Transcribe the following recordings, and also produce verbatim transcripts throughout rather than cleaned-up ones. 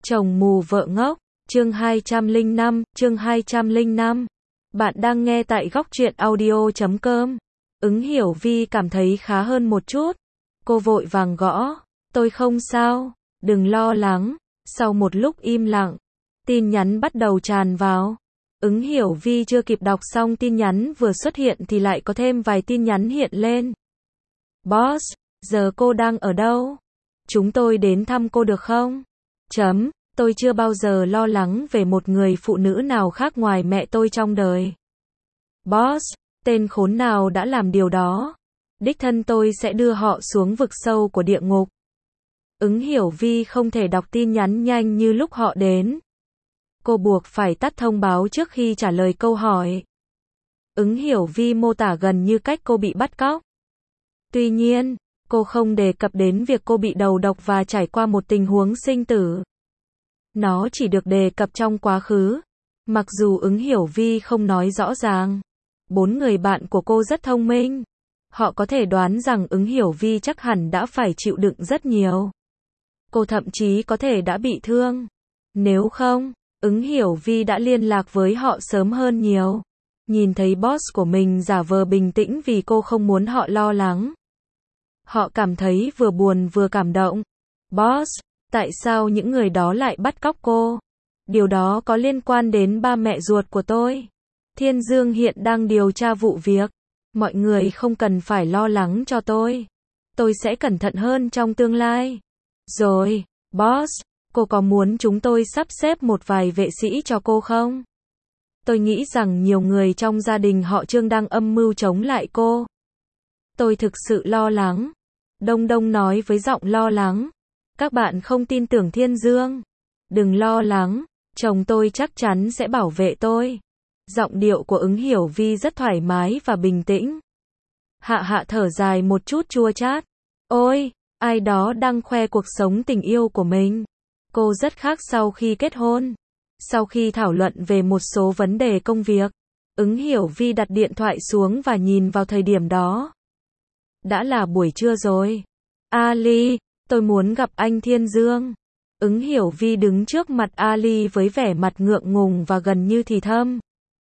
Chồng mù vợ ngốc, chương hai trăm lẻ năm, chương hai trăm lẻ năm. Bạn đang nghe tại góc truyện audio chấm com. Ứng Hiểu Vi cảm thấy khá hơn một chút. Cô vội vàng gõ, tôi không sao, đừng lo lắng. Sau một lúc im lặng, tin nhắn bắt đầu tràn vào. Ứng Hiểu Vi chưa kịp đọc xong tin nhắn vừa xuất hiện thì lại có thêm vài tin nhắn hiện lên. Boss, giờ cô đang ở đâu? Chúng tôi đến thăm cô được không? Chấm, tôi chưa bao giờ lo lắng về một người phụ nữ nào khác ngoài mẹ tôi trong đời. Boss, tên khốn nào đã làm điều đó? Đích thân tôi sẽ đưa họ xuống vực sâu của địa ngục. Ứng Hiểu Vi không thể đọc tin nhắn nhanh như lúc họ đến. Cô buộc phải tắt thông báo trước khi trả lời câu hỏi. Ứng Hiểu Vi mô tả gần như cách cô bị bắt cóc. Tuy nhiên, cô không đề cập đến việc cô bị đầu độc và trải qua một tình huống sinh tử. Nó chỉ được đề cập trong quá khứ. Mặc dù Ứng Hiểu Vi không nói rõ ràng. Bốn người bạn của cô rất thông minh. Họ có thể đoán rằng Ứng Hiểu Vi chắc hẳn đã phải chịu đựng rất nhiều. Cô thậm chí có thể đã bị thương. Nếu không, Ứng Hiểu Vi đã liên lạc với họ sớm hơn nhiều. Nhìn thấy boss của mình giả vờ bình tĩnh vì cô không muốn họ lo lắng. Họ cảm thấy vừa buồn vừa cảm động. Boss, tại sao những người đó lại bắt cóc cô? Điều đó có liên quan đến ba mẹ ruột của tôi. Thiên Dương hiện đang điều tra vụ việc. Mọi người không cần phải lo lắng cho tôi. Tôi sẽ cẩn thận hơn trong tương lai. Rồi, boss, cô có muốn chúng tôi sắp xếp một vài vệ sĩ cho cô không? Tôi nghĩ rằng nhiều người trong gia đình họ Trương đang âm mưu chống lại cô. Tôi thực sự lo lắng. Đông Đông nói với giọng lo lắng. Các bạn không tin tưởng Thiên Dương. Đừng lo lắng, chồng tôi chắc chắn sẽ bảo vệ tôi. Giọng điệu của Ứng Hiểu Vi rất thoải mái và bình tĩnh. Hạ Hạ thở dài một chút chua chát. Ôi, ai đó đang khoe cuộc sống tình yêu của mình. Cô rất khác sau khi kết hôn. Sau khi thảo luận về một số vấn đề công việc, Ứng Hiểu Vi đặt điện thoại xuống và nhìn vào thời điểm đó. Đã là buổi trưa rồi. Ali, tôi muốn gặp anh Thiên Dương. Ứng Hiểu Vi đứng trước mặt Ali với vẻ mặt ngượng ngùng và gần như thì thầm.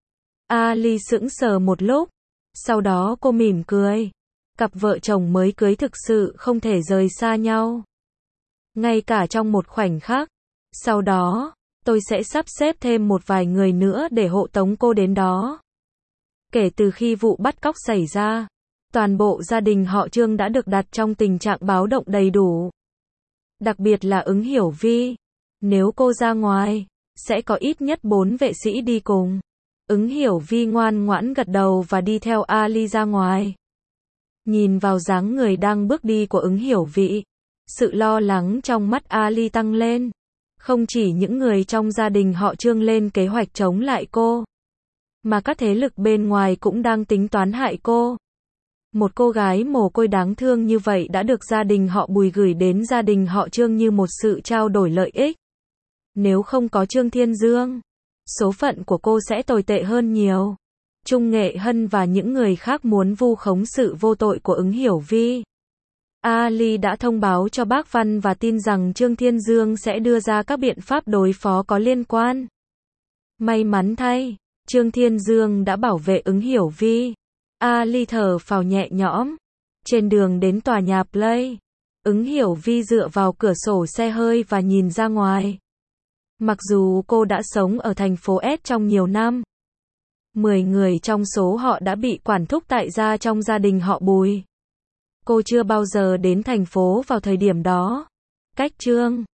Ali sững sờ một lúc. Sau đó cô mỉm cười. Cặp vợ chồng mới cưới thực sự không thể rời xa nhau. Ngay cả trong một khoảnh khắc. Sau đó, tôi sẽ sắp xếp thêm một vài người nữa để hộ tống cô đến đó. Kể từ khi vụ bắt cóc xảy ra, toàn bộ gia đình họ Trương đã được đặt trong tình trạng báo động đầy đủ. Đặc biệt là Ứng Hiểu Vi. Nếu cô ra ngoài, sẽ có ít nhất bốn vệ sĩ đi cùng. Ứng Hiểu Vi ngoan ngoãn gật đầu và đi theo Ali ra ngoài. Nhìn vào dáng người đang bước đi của Ứng Hiểu Vi, sự lo lắng trong mắt Ali tăng lên. Không chỉ những người trong gia đình họ Trương lên kế hoạch chống lại cô, mà các thế lực bên ngoài cũng đang tính toán hại cô. Một cô gái mồ côi đáng thương như vậy đã được gia đình họ Bùi gửi đến gia đình họ Trương như một sự trao đổi lợi ích. Nếu không có Trương Thiên Dương, số phận của cô sẽ tồi tệ hơn nhiều. Trung Nghệ Hân và những người khác muốn vu khống sự vô tội của Ứng Hiểu Vi. Ali đã thông báo cho bác Văn và tin rằng Trương Thiên Dương sẽ đưa ra các biện pháp đối phó có liên quan. May mắn thay, Trương Thiên Dương đã bảo vệ Ứng Hiểu Vi. Ali thở phào nhẹ nhõm. Trên đường đến tòa nhà Play, Ứng Hiểu Vi dựa vào cửa sổ xe hơi và nhìn ra ngoài. Mặc dù cô đã sống ở thành phố S trong nhiều năm, mười người trong số họ đã bị quản thúc tại gia trong gia đình họ Bùi. Cô chưa bao giờ đến thành phố vào thời điểm đó. Cách Trương